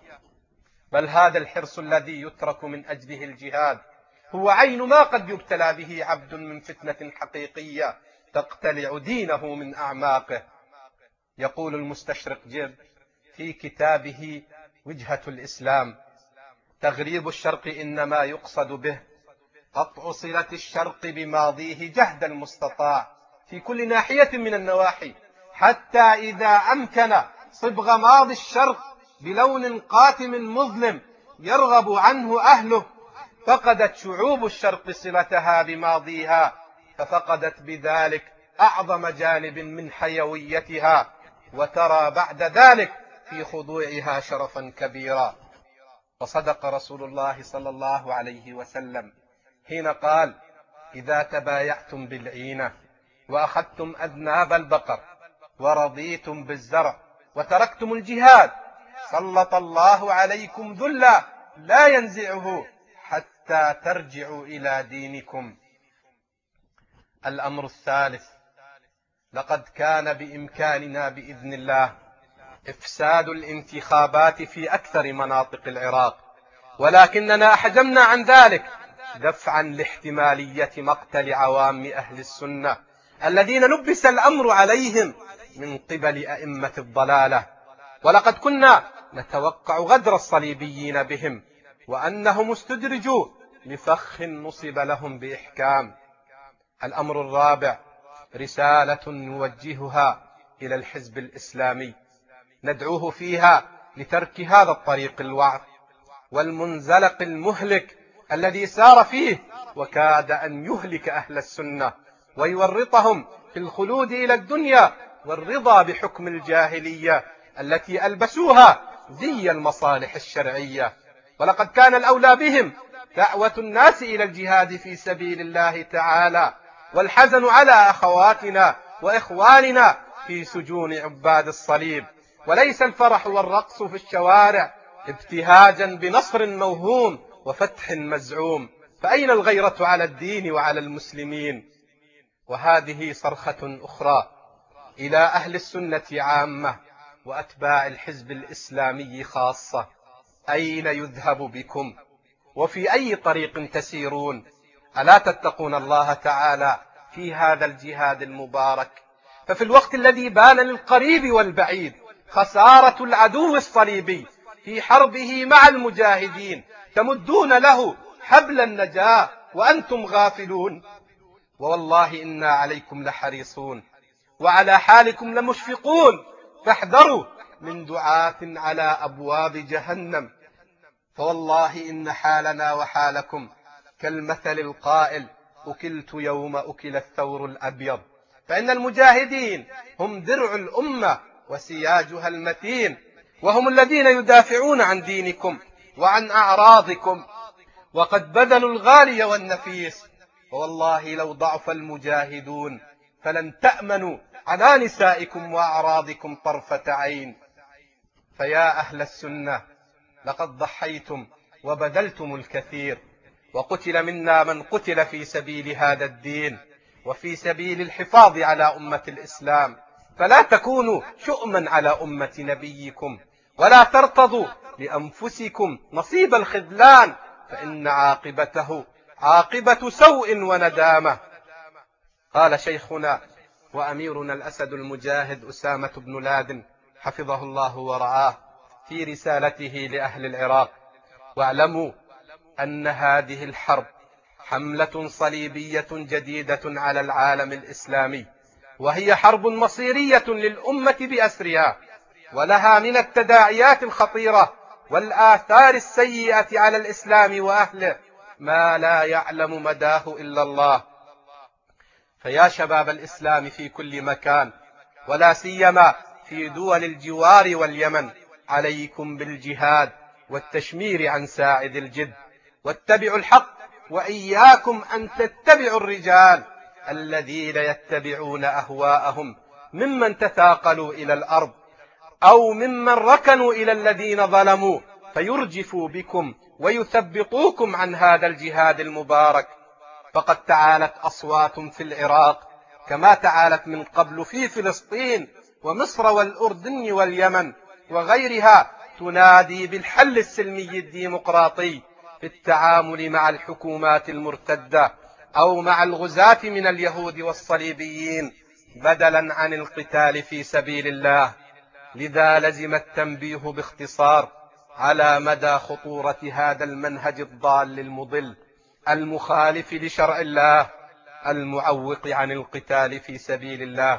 بل هذا الحرص الذي يترك من أجله الجهاد هو عين ما قد يبتلى به عبد من فتنة حقيقية تقتلع دينه من أعماقه. يقول المستشرق جيب في كتابه وجهة الإسلام: تغريب الشرق إنما يقصد به قطع صلة الشرق بماضيه جهد المستطاع في كل ناحية من النواحي، حتى إذا أمكن صبغ ماضي الشرق بلون قاتم مظلم يرغب عنه أهله فقدت شعوب الشرق صلتها بماضيها، ففقدت بذلك أعظم جانب من حيويتها، وترى بعد ذلك في خضوعها شرفا كبيرا. وصدق رسول الله صلى الله عليه وسلم حين قال: إذا تبايعتم بالعينة وأخذتم أذناب البقر ورضيتم بالزرع وتركتم الجهاد سلط الله عليكم ذلا لا ينزعه حتى ترجعوا إلى دينكم. الأمر الثالث: لقد كان بإمكاننا بإذن الله إفساد الانتخابات في أكثر مناطق العراق، ولكننا أحجمنا عن ذلك دفعا لاحتمالية مقتل عوام أهل السنة الذين لبس الأمر عليهم من قبل أئمة الضلالة. ولقد كنا نتوقع غدر الصليبيين بهم وأنهم استدرجوا لفخ نصب لهم بإحكام. الأمر الرابع: رسالة نوجهها إلى الحزب الإسلامي ندعوه فيها لترك هذا الطريق الوعر والمنزلق المهلك الذي سار فيه وكاد أن يهلك أهل السنة ويورطهم في الخلود إلى الدنيا والرضا بحكم الجاهلية التي ألبسوها زي المصالح الشرعية. ولقد كان الأولى بهم دعوة الناس إلى الجهاد في سبيل الله تعالى والحزن على أخواتنا وإخواننا في سجون عباد الصليب، وليس الفرح والرقص في الشوارع ابتهاجا بنصر موهوم وفتح مزعوم. فأين الغيرة على الدين وعلى المسلمين؟ وهذه صرخة أخرى إلى أهل السنة عامة وأتباع الحزب الإسلامي خاصة: أين يذهب بكم؟ وفي أي طريق تسيرون؟ ألا تتقون الله تعالى في هذا الجهاد المبارك؟ ففي الوقت الذي بان للقريب والبعيد خسارة العدو الصليبي في حربه مع المجاهدين تمدون له حبل النجاة وأنتم غافلون. ووالله إنا عليكم لحريصون وعلى حالكم لمشفقون، فاحذروا من دعاة على أبواب جهنم. فوالله إن حالنا وحالكم كالمثل القائل: أكلت يوم أكل الثور الأبيض. فإن المجاهدين هم درع الأمة وسياجها المتين، وهم الذين يدافعون عن دينكم وعن أعراضكم، وقد بذلوا الغالي والنفيس. والله لو ضعف المجاهدون فلن تأمنوا على نسائكم وأعراضكم طرفة عين. فيا أهل السنة، لقد ضحيتم وبذلتم الكثير، وقتل منا من قتل في سبيل هذا الدين وفي سبيل الحفاظ على أمة الإسلام. فلا تكونوا شؤما على أمة نبيكم، ولا ترتضوا لأنفسكم نصيب الخذلان، فإن عاقبته عاقبة سوء وندامة. قال شيخنا وأميرنا الأسد المجاهد أسامة بن لادن حفظه الله ورعاه في رسالته لأهل العراق: واعلموا أن هذه الحرب حملة صليبية جديدة على العالم الإسلامي، وهي حرب مصيرية للأمة بأسرها، ولها من التداعيات الخطيرة والآثار السيئة على الإسلام وأهله ما لا يعلم مداه إلا الله. فيا شباب الإسلام في كل مكان، ولا سيما في دول الجوار واليمن، عليكم بالجهاد والتشمير عن ساعد الجد، واتبعوا الحق، وإياكم أن تتبعوا الرجال الذين يتبعون أهواءهم ممن تثاقلوا إلى الأرض، أو ممن ركنوا إلى الذين ظلموا فيرجفوا بكم ويثبطوكم عن هذا الجهاد المبارك. فقد تعالت أصوات في العراق كما تعالت من قبل في فلسطين ومصر والأردن واليمن وغيرها، تنادي بالحل السلمي الديمقراطي في التعامل مع الحكومات المرتدة أو مع الغزاة من اليهود والصليبيين، بدلا عن القتال في سبيل الله. لذا لزم التنبيه باختصار على مدى خطورة هذا المنهج الضال المضل المخالف لشرع الله المعوق عن القتال في سبيل الله.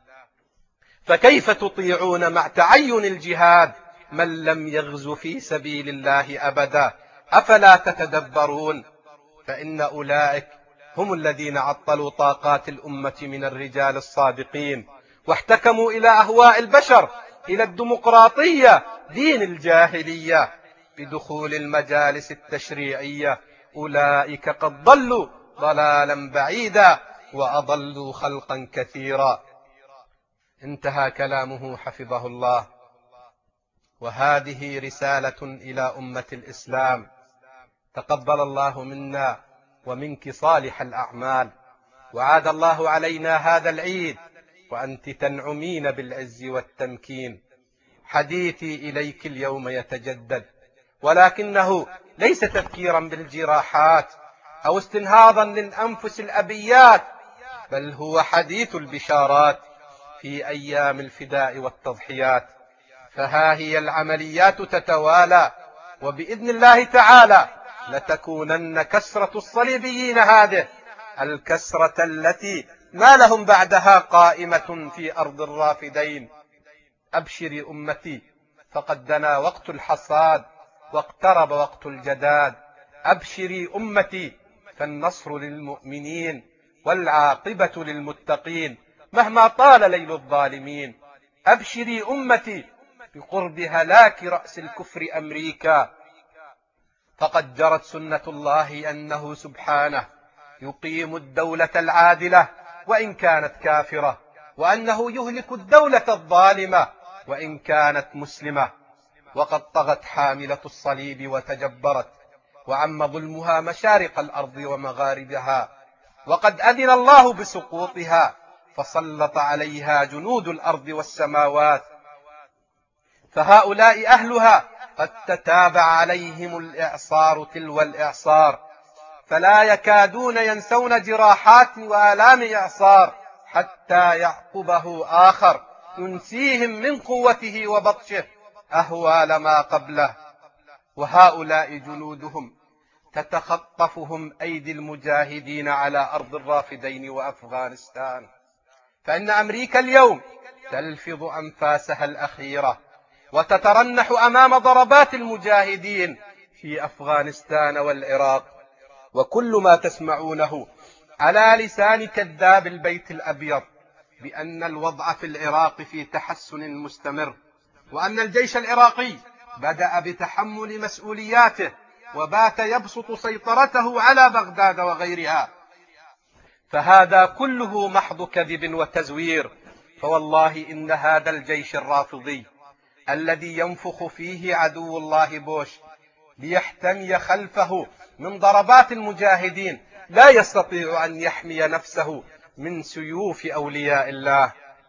فكيف تطيعون مع تعين الجهاد من لم يغز في سبيل الله أبدا؟ أفلا تتدبرون؟ فإن أولئك هم الذين عطلوا طاقات الأمة من الرجال الصادقين، واحتكموا إلى أهواء البشر، إلى الديمقراطية دين الجاهلية بدخول المجالس التشريعية. أولئك قد ضلوا ضلالا بعيدا وأضلوا خلقا كثيرا. انتهى كلامه حفظه الله. وهذه رسالة إلى أمة الإسلام: تقبل الله منا ومنك صالح الأعمال، وعاد الله علينا هذا العيد وأنت تنعمين بالعز والتمكين. حديثي إليك اليوم يتجدد، ولكنه ليس تذكيرا بالجراحات أو استنهاضا للأنفس الأبيات، بل هو حديث البشارات في أيام الفداء والتضحيات. فها هي العمليات تتوالى، وبإذن الله تعالى لتكونن كسرة الصليبيين هذه الكسرة التي ما لهم بعدها قائمة في أرض الرافدين. أبشري أمتي، فقد دنا وقت الحصاد واقترب وقت الجداد. أبشري أمتي، فالنصر للمؤمنين والعاقبة للمتقين مهما طال ليل الظالمين. أبشري أمتي، بقرب هلاك رأس الكفر أمريكا، فقد جرت سنة الله أنه سبحانه يقيم الدولة العادلة وإن كانت كافرة، وأنه يهلك الدولة الظالمة وإن كانت مسلمة. وقد طغت حاملة الصليب وتجبرت، وعم ظلمها مشارق الأرض ومغاربها، وقد أذن الله بسقوطها فسلط عليها جنود الأرض والسماوات. فهؤلاء أهلها قد تتابع عليهم الإعصار تلو الإعصار، فلا يكادون ينسون جراحات وآلام إعصار حتى يعقبه آخر ينسيهم من قوته وبطشه أهوال ما قبله، وهؤلاء جنودهم تتخطفهم أيدي المجاهدين على أرض الرافدين وأفغانستان، فإن أمريكا اليوم تلفظ أنفاسها الأخيرة وتترنح أمام ضربات المجاهدين في أفغانستان والعراق، وكل ما تسمعونه على لسان كذاب البيت الأبيض بأن الوضع في العراق في تحسن مستمر، وأن الجيش العراقي بدأ بتحمل مسؤولياته وبات يبسط سيطرته على بغداد وغيرها، فهذا كله محض كذب وتزوير. فوالله إن هذا الجيش الرافضي الذي ينفخ فيه عدو الله بوش ليحتمي خلفه من ضربات المجاهدين لا يستطيع أن يحمي نفسه من سيوف أولياء الله،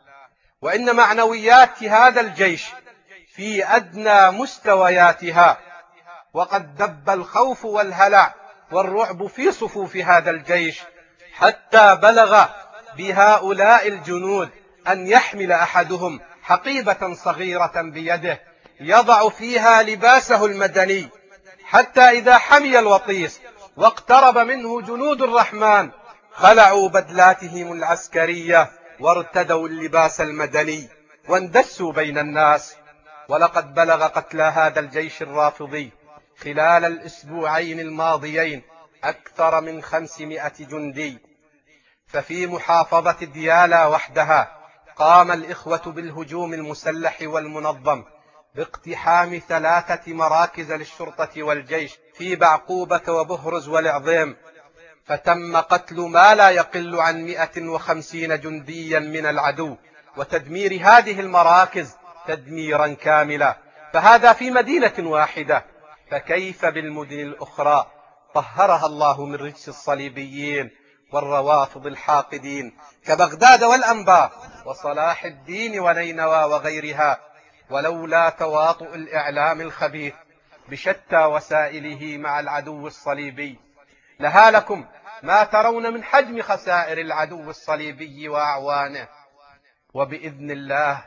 وإن معنويات هذا الجيش في أدنى مستوياتها، وقد دب الخوف والهلع والرعب في صفوف هذا الجيش حتى بلغ بهؤلاء الجنود أن يحمل أحدهم حقيبة صغيرة بيده يضع فيها لباسه المدني، حتى إذا حمي الوطيس واقترب منه جنود الرحمن خلعوا بدلاتهم العسكرية وارتدوا اللباس المدني واندسوا بين الناس. ولقد بلغ قتلى هذا الجيش الرافضي خلال الأسبوعين الماضيين أكثر من خمسمائة جندي. ففي محافظة ديالا وحدها قام الإخوة بالهجوم المسلح والمنظم باقتحام ثلاثة مراكز للشرطة والجيش في بعقوبة وبهرز والعظيم، فتم قتل ما لا يقل عن مئة وخمسين جنديا من العدو وتدمير هذه المراكز تدميرا كاملا، فهذا في مدينة واحدة، فكيف بالمدن الأخرى طهرها الله من رجس الصليبيين والروافض الحاقدين كبغداد والأنبار وصلاح الدين ونينوى وغيرها. ولولا تواطؤ الإعلام الخبيث بشتى وسائله مع العدو الصليبي لهالكم ما ترون من حجم خسائر العدو الصليبي وأعوانه، وبإذن الله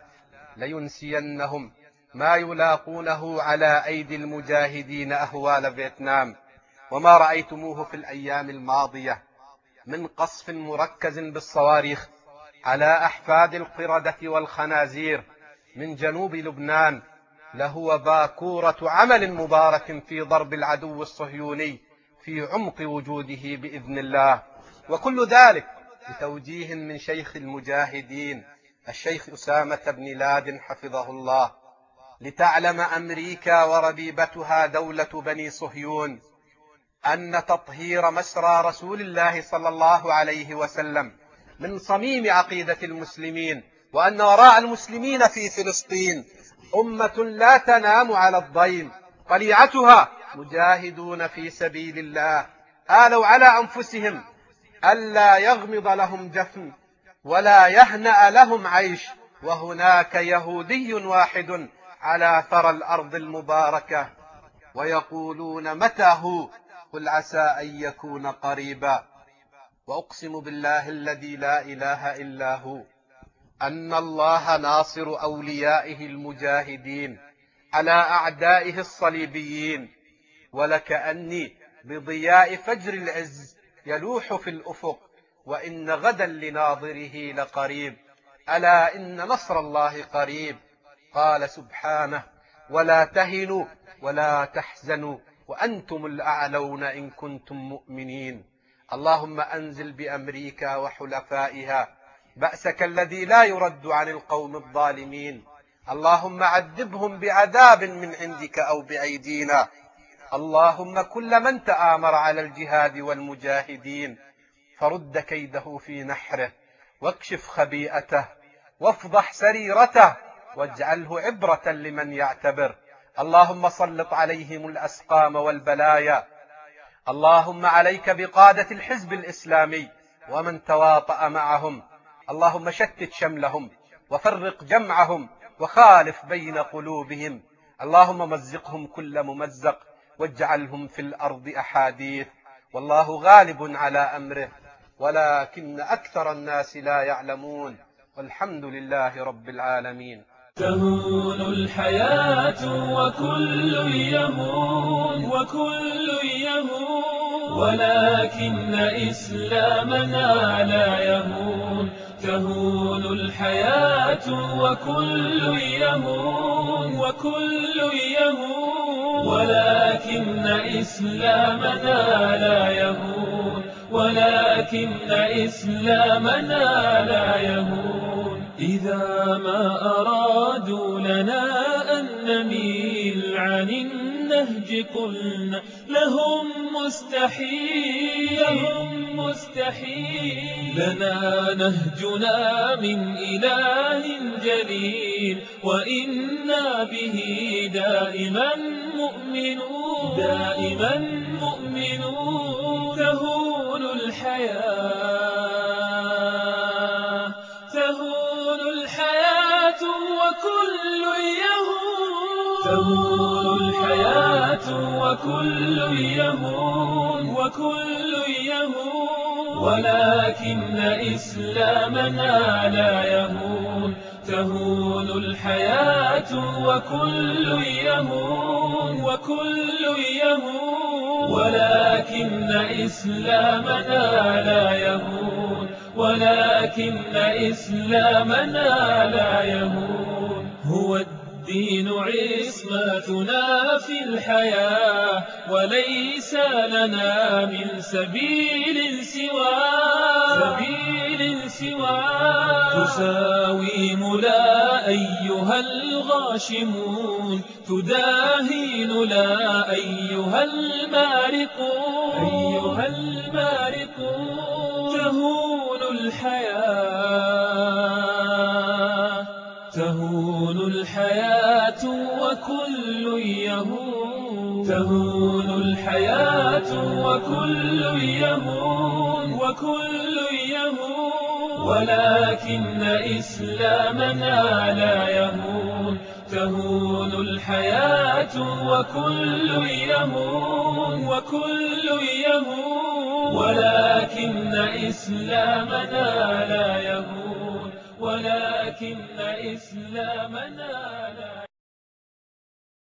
لينسينهم ما يلاقونه على أيدي المجاهدين أهوال فيتنام، وما رأيتموه في الأيام الماضية من قصف مركز بالصواريخ على أحفاد القردة والخنازير من جنوب لبنان لهو باكورة عمل مبارك في ضرب العدو الصهيوني في عمق وجوده بإذن الله، وكل ذلك بتوجيه من شيخ المجاهدين الشيخ أسامة بن لادن حفظه الله. لتعلم أمريكا وربيبتها دولة بني صهيون أن تطهير مسرى رسول الله صلى الله عليه وسلم من صميم عقيدة المسلمين، وأن وراء المسلمين في فلسطين أمة لا تنام على الضيم طليعتها مجاهدون في سبيل الله آلوا على أنفسهم ألا يغمض لهم جفن ولا يهنأ لهم عيش، وهناك يهودي واحد على ثرى الأرض المباركة ويقولون متى هو؟ قل عسى أن يكون قريبا. وأقسم بالله الذي لا إله إلا هو أن الله ناصر أوليائه المجاهدين على أعدائه الصليبيين، ولكأني بضياء فجر العز يلوح في الأفق وإن غدا لناظره لقريب، ألا إن نصر الله قريب. قال سبحانه ولا تهنوا ولا تحزنوا وأنتم الأعلون إن كنتم مؤمنين. اللهم أنزل بأمريكا وحلفائها بأسك الذي لا يرد عن القوم الظالمين، اللهم عذبهم بعذاب من عندك أو بأيدينا. اللهم كل من تآمر على الجهاد والمجاهدين فرد كيده في نحره واكشف خبيئته وافضح سريرته واجعله عبرة لمن يعتبر. اللهم سلط عليهم الأسقام والبلايا. اللهم عليك بقادة الحزب الإسلامي ومن تواطأ معهم، اللهم شتت شملهم وفرق جمعهم وخالف بين قلوبهم، اللهم مزقهم كل ممزق واجعلهم في الأرض أحاديث. والله غالب على أمره ولكن أكثر الناس لا يعلمون، والحمد لله رب العالمين. تهون الحياة وكل يهون وكل يهون، ولكن إسلامنا لا يهون. تهون الحياة وكل يهون وكل يهون، ولكن إسلامنا لا يهون ولكن إسلامنا لا يهون. إذا ما أرادوا لنا أن نميل عن النهج قلنا لهم مستحيل لهم مستحيل. لنا نهجنا من إله جليل، وإنا به دائما مؤمنون دائما مؤمنون. تهون الحياة تهون الحياة وكل يهون تهون الحياة وكل يهون وكل يهون، ولكن إسلامنا لا يهون. تهون الحياة وكل يهون وكل يهون، ولكن إسلامنا لا يهون ولكن إسلامنا لا يهون. هو الدين عصمتنا في الحياة، وليس لنا من سبيل سواه سبيل سواه. تساوم لا أيها الغاشمون، تداهين لا أيها المارقون أيها المارقون. تهون الحياة تهون الحياة وكل يهون تهون الحياة وكل يهون وكل يهون، ولكن إسلامنا لا يهون. تهون الحياة وكل يهون وكل يهون، ولكن إسلامنا لا يهون ولكن إسلامنا لا يهون.